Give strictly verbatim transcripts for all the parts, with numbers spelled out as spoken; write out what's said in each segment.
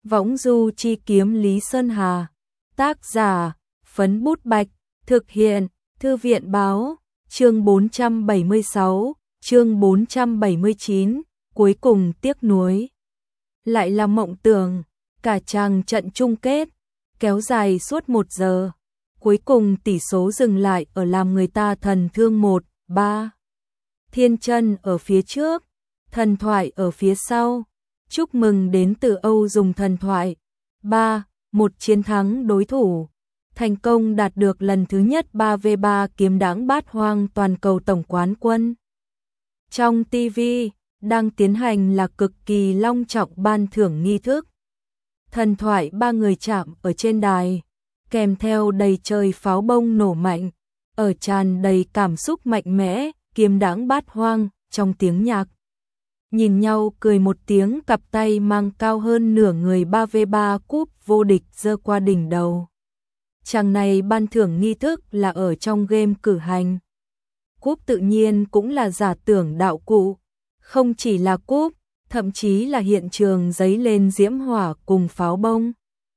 Võng du chi kiếm Lý Sơn Hà. Tác giả, Phấn Bút Bạch. Thực hiện, Thư viện Báo. Chương bốn trăm bảy mươi sáu, chương bốn trăm bảy mươi chín, cuối cùng tiếc nuối. Lại là mộng tưởng, cả chàng trận chung kết, kéo dài suốt một giờ. Cuối cùng tỷ số dừng lại ở làm người ta thần thương một ba. Thiên Chân ở phía trước, Thần Thoại ở phía sau. Chúc mừng đến từ Âu dùng Thần Thoại. ba một chiến thắng đối thủ. Thành công đạt được lần thứ nhất ba vs ba kiếm đãng bát hoang toàn cầu tổng quán quân. Trong ti vi, đang tiến hành là cực kỳ long trọng ban thưởng nghi thức. Thần Thoại ba người chạm ở trên đài, kèm theo đầy trời pháo bông nổ mạnh, ở tràn đầy cảm xúc mạnh mẽ, kiếm đãng bát hoang, trong tiếng nhạc. Nhìn nhau cười một tiếng, cặp tay mang cao hơn nửa người ba vs ba cúp vô địch giơ qua đỉnh đầu. Chàng này ban thưởng nghi thức là ở trong game cử hành. Cúp tự nhiên cũng là giả tưởng đạo cụ, không chỉ là cúp, thậm chí là hiện trường giấy lên diễm hỏa cùng pháo bông.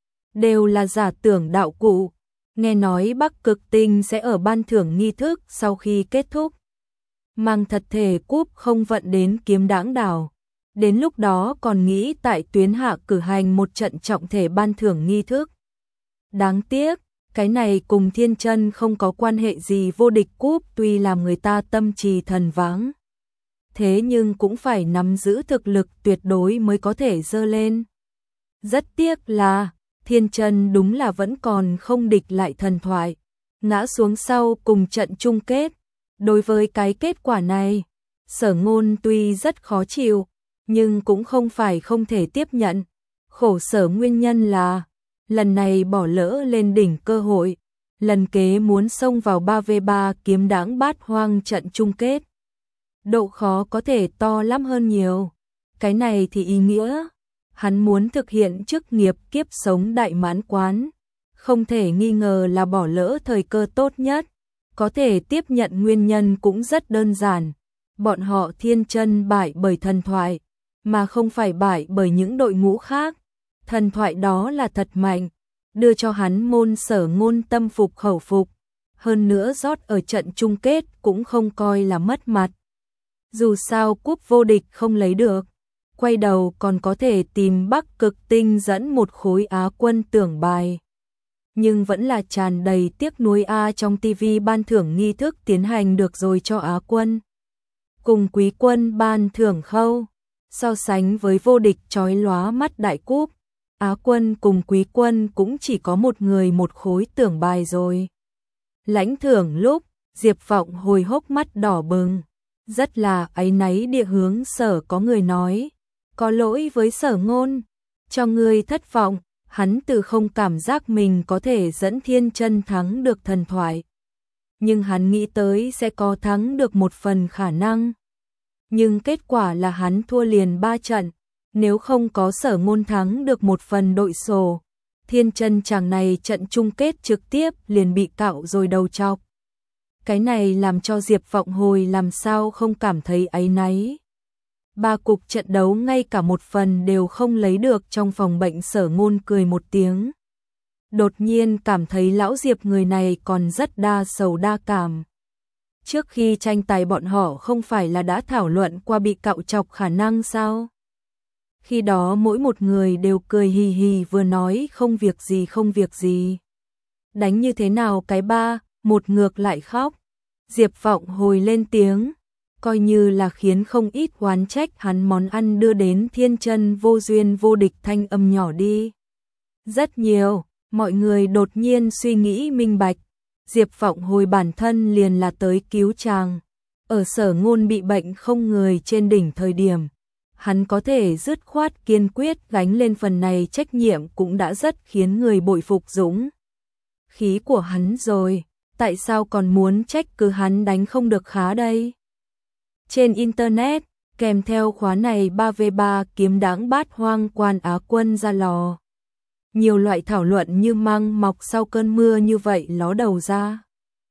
Đều là giả tưởng đạo cụ, nghe nói Bắc Cực Tinh sẽ ở ban thưởng nghi thức sau khi kết thúc. Mang thật thể cúp không vận đến kiếm đãng đảo. Đến lúc đó còn nghĩ tại tuyến hạ cử hành một trận trọng thể ban thưởng nghi thức. Đáng tiếc, cái này cùng Thiên Chân không có quan hệ gì. Vô địch cúp tuy làm người ta tâm trì thần váng, thế nhưng cũng phải nắm giữ thực lực tuyệt đối mới có thể dơ lên. Rất tiếc là, Thiên Chân đúng là vẫn còn không địch lại Thần Thoại, ngã xuống sau cùng trận chung kết. Đối với cái kết quả này, Sở Ngôn tuy rất khó chịu, nhưng cũng không phải không thể tiếp nhận. Khổ sở nguyên nhân là, lần này bỏ lỡ lên đỉnh cơ hội, lần kế muốn xông vào ba vs ba kiếm đãng bát hoang trận chung kết. Độ khó có thể to lắm hơn nhiều. Cái này thì ý nghĩa, hắn muốn thực hiện chức nghiệp kiếp sống đại mãn quán, không thể nghi ngờ là bỏ lỡ thời cơ tốt nhất. Có thể tiếp nhận nguyên nhân cũng rất đơn giản, bọn họ Thiên Chân bại bởi Thần Thoại, mà không phải bại bởi những đội ngũ khác. Thần Thoại đó là thật mạnh, đưa cho hắn môn Sở Ngôn tâm phục khẩu phục, hơn nữa rót ở trận chung kết cũng không coi là mất mặt. Dù sao cúp vô địch không lấy được, quay đầu còn có thể tìm Bắc Cực Tinh dẫn một khối Á quân tưởng bài. Nhưng vẫn là tràn đầy tiếc nuối a. Trong ti vi ban thưởng nghi thức tiến hành được rồi cho Á quân cùng Quý quân ban thưởng khâu. So sánh với vô địch chói lóa mắt đại cúp, Á quân cùng Quý quân cũng chỉ có một người một khối tưởng bài rồi. Lãnh thưởng lúc, Diệp Vọng hồi hốc mắt đỏ bừng, rất là áy náy địa hướng Sở có người nói, có lỗi với Sở Ngôn, cho người thất vọng. Hắn từ không cảm giác mình có thể dẫn Thiên Chân thắng được Thần Thoại, nhưng hắn nghĩ tới sẽ có thắng được một phần khả năng. Nhưng kết quả là hắn thua liền ba trận, nếu không có Sở Ngôn thắng được một phần đội sổ, Thiên Chân chàng này trận chung kết trực tiếp liền bị cạo rồi đầu chọc. Cái này làm cho Diệp Vọng hồi làm sao không cảm thấy áy náy. Ba cục trận đấu ngay cả một phần đều không lấy được. Trong phòng bệnh Sở Ngôn cười một tiếng. Đột nhiên cảm thấy lão Diệp người này còn rất đa sầu đa cảm. Trước khi tranh tài bọn họ không phải là đã thảo luận qua bị cạo chọc khả năng sao? Khi đó mỗi một người đều cười hì hì vừa nói không việc gì không việc gì. Đánh như thế nào cái ba, một ngược lại khóc. Diệp Vọng hồi lên tiếng, coi như là khiến không ít oán trách hắn món ăn đưa đến Thiên Chân vô duyên vô địch thanh âm nhỏ đi. Rất nhiều, mọi người đột nhiên suy nghĩ minh bạch, Diệp Vọng hồi bản thân liền là tới cứu chàng. Ở Sở Ngôn bị bệnh không người trên đỉnh thời điểm, hắn có thể dứt khoát kiên quyết gánh lên phần này trách nhiệm cũng đã rất khiến người bội phục dũng khí của hắn rồi, tại sao còn muốn trách cứ hắn đánh không được khá đây? Trên Internet, kèm theo khóa này ba vs ba kiếm đãng bát hoang quan Á quân ra lò. Nhiều loại thảo luận như măng mọc sau cơn mưa như vậy ló đầu ra.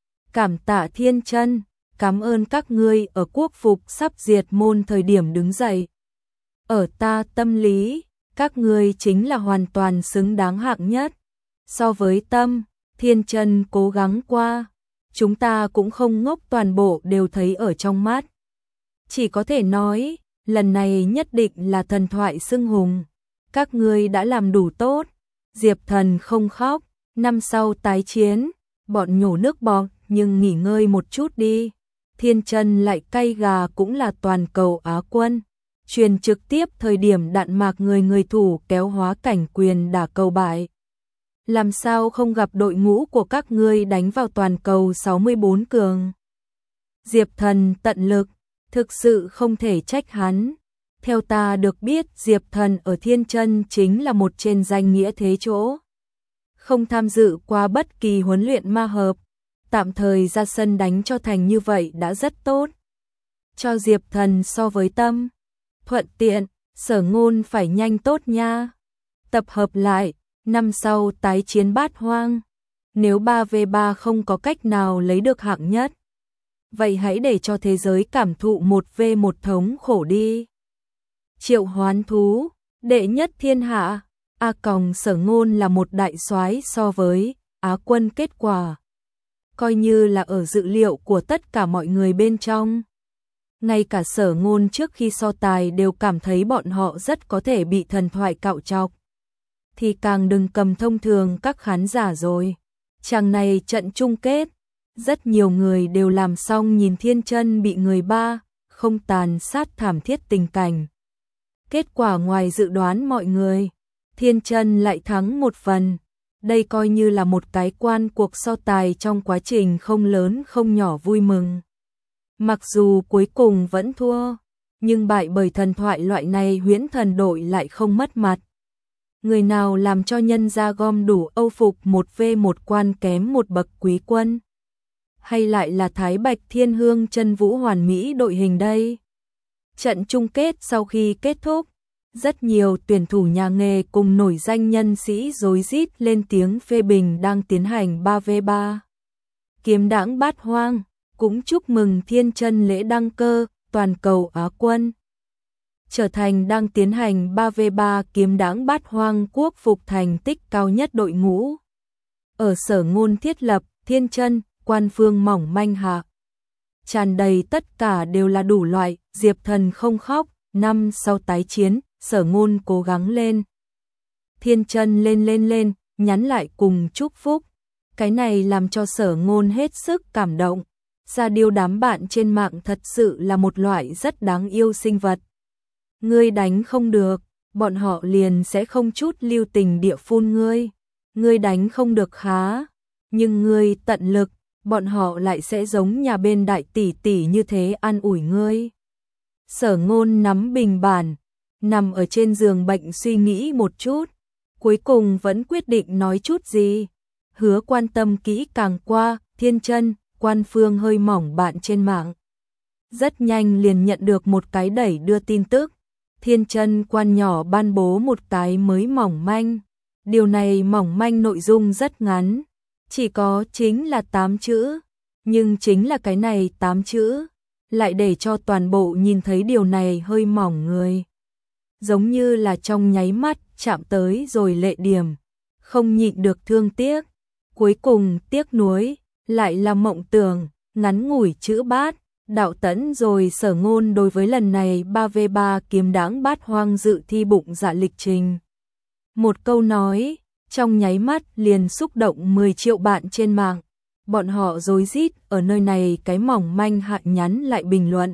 Cảm tạ Thiên Chân, cảm ơn các ngươi ở quốc phục sắp diệt môn thời điểm đứng dậy. Ở ta tâm lý, Các ngươi chính là hoàn toàn xứng đáng hạng nhất. So với Tâm, Thiên Chân cố gắng qua, chúng ta cũng không ngốc, toàn bộ đều thấy ở trong mắt. Chỉ có thể nói, lần này nhất định là thần thoại xưng hùng. Các ngươi đã làm đủ tốt. Diệp Thần không khóc, năm sau tái chiến, bọn nhổ nước bọt, nhưng nghỉ ngơi một chút đi. Thiên Chân lại cay gà cũng là toàn cầu Á quân. Truyền trực tiếp thời điểm đạn mạc người người thủ kéo hóa cảnh quyền đả cầu bại. Làm sao không gặp đội ngũ của các ngươi đánh vào toàn cầu sáu mươi bốn cường. Diệp Thần tận lực, thực sự không thể trách hắn. Theo ta được biết, Diệp Thần ở Thiên Chân chính là một trên danh nghĩa thế chỗ. Không tham dự qua bất kỳ huấn luyện ma hợp, tạm thời ra sân đánh cho thành như vậy đã rất tốt. Cho Diệp Thần so với Tâm, thuận tiện, Sở Ngôn phải nhanh tốt nha. Tập hợp lại, năm sau tái chiến Bát Hoang. Nếu ba vs ba không có cách nào lấy được hạng nhất, vậy hãy để cho thế giới cảm thụ một vs một thống khổ đi. Triệu Hoán Thú, đệ nhất thiên hạ, A Còng Sở Ngôn là một đại soái so với Á quân kết quả. Coi như là ở dự liệu của tất cả mọi người bên trong. Ngay cả Sở Ngôn trước khi so tài đều cảm thấy bọn họ rất có thể bị thần thoại cạo chọc. Thì càng đừng cầm thông thường các khán giả rồi. Chàng này trận chung kết, rất nhiều người đều làm xong nhìn Thiên Chân bị người ba, không tàn sát thảm thiết tình cảnh. Kết quả ngoài dự đoán mọi người, Thiên Chân lại thắng một phần. Đây coi như là một cái quan cuộc so tài trong quá trình không lớn không nhỏ vui mừng. Mặc dù cuối cùng vẫn thua, nhưng bại bởi thần thoại loại này Huyễn Thần đội lại không mất mặt. Người nào làm cho nhân gia gom đủ âu phục một vs một quan kém một bậc quý quân? Hay lại là Thái Bạch Thiên Hương Chân Vũ Hoàn Mỹ đội hình đây? Trận chung kết sau khi kết thúc, rất nhiều tuyển thủ nhà nghề cùng nổi danh nhân sĩ rối rít lên tiếng phê bình đang tiến hành ba vs ba. Kiếm đãng Bát Hoang cũng chúc mừng Thiên Chân lễ đăng cơ, toàn cầu Á quân. Trở thành đang tiến hành ba vs ba kiếm đãng Bát Hoang quốc phục thành tích cao nhất đội ngũ. Ở Sở Ngôn thiết lập, Thiên Chân, quan phương mỏng manh hạ. Tràn đầy tất cả đều là đủ loại, Diệp Thần không khóc, năm sau tái chiến, Sở Ngôn cố gắng lên. Thiên Chân lên lên lên, nhắn lại cùng chúc phúc. Cái này làm cho Sở Ngôn hết sức cảm động. Ra điều đám bạn trên mạng thật sự là một loại rất đáng yêu sinh vật. Ngươi đánh không được, bọn họ liền sẽ không chút lưu tình địa phun ngươi. Ngươi đánh không được khá, nhưng ngươi tận lực, bọn họ lại sẽ giống nhà bên đại tỷ tỷ như thế an ủi ngươi. Sở Ngôn nắm bình bản, nằm ở trên giường bệnh suy nghĩ một chút, cuối cùng vẫn quyết định nói chút gì. Hứa quan tâm kỹ càng qua, Thiên Chân, quan phương hơi mỏng bạn trên mạng. Rất nhanh liền nhận được một cái đẩy đưa tin tức. Thiên Chân quan nhỏ ban bố một cái mới mỏng manh. Điều này mỏng manh nội dung rất ngắn, chỉ có chính là tám chữ. Nhưng chính là cái này tám chữ, lại để cho toàn bộ nhìn thấy điều này hơi mỏng người. Giống như là trong nháy mắt chạm tới rồi lệ điểm, không nhịn được thương tiếc. Cuối cùng tiếc nuối, lại là mộng tưởng, ngắn ngủi chữ bát. Đạo Tẫn rồi Sở Ngôn đối với lần này ba vs ba kiếm đãng Bát Hoang dự thi bụng dạ lịch trình. Một câu nói, trong nháy mắt liền xúc động mười triệu bạn trên mạng. Bọn họ rối rít ở nơi này cái mỏng manh hạ nhắn lại bình luận.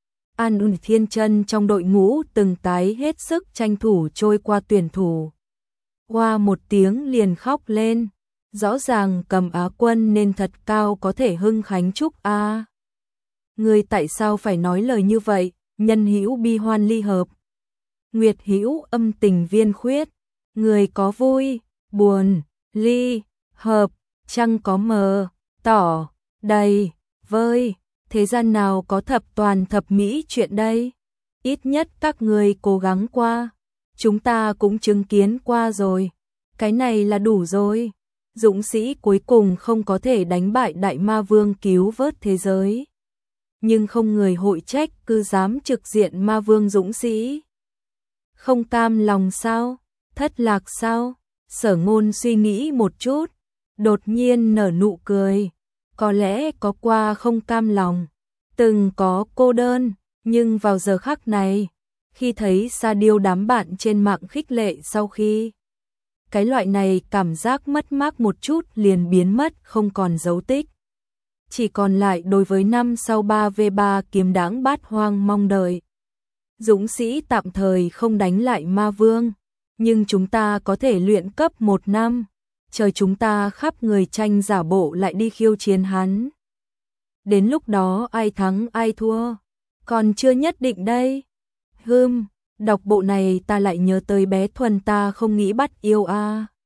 An ủi Thiên Chân trong đội ngũ từng cái hết sức tranh thủ trôi qua tuyển thủ. Qua một tiếng liền khóc lên. Rõ ràng cầm Á quân nên thật cao có thể hưng khánh chúc a. À. Người tại sao phải nói lời như vậy, nhân hữu bi hoan ly hợp. Nguyệt hữu âm tình viên khuyết, người có vui, buồn, ly, hợp, trăng có mờ, tỏ, đầy, vơi, thế gian nào có thập toàn thập mỹ chuyện đây? Ít nhất các người cố gắng qua, chúng ta cũng chứng kiến qua rồi, cái này là đủ rồi. Dũng sĩ cuối cùng không có thể đánh bại đại ma vương cứu vớt thế giới. Nhưng không người hội trách cứ dám trực diện ma vương dũng sĩ. Không cam lòng sao? Thất lạc sao? Sở Ngôn suy nghĩ một chút, đột nhiên nở nụ cười. Có lẽ có qua không cam lòng, từng có cô đơn, nhưng vào giờ khắc này, khi thấy Sa Diêu đám bạn trên mạng khích lệ sau khi cái loại này cảm giác mất mát một chút liền biến mất không còn dấu tích. Chỉ còn lại đối với năm sau ba vs ba kiếm đáng bát hoang mong đợi. Dũng sĩ tạm thời không đánh lại ma vương, nhưng chúng ta có thể luyện cấp một năm, chờ chúng ta khắp người tranh giả bộ lại đi khiêu chiến hắn. Đến lúc đó ai thắng ai thua, còn chưa nhất định đây. Hừm, đọc bộ này ta lại nhớ tới bé Thuần ta không nghĩ bắt yêu a. À.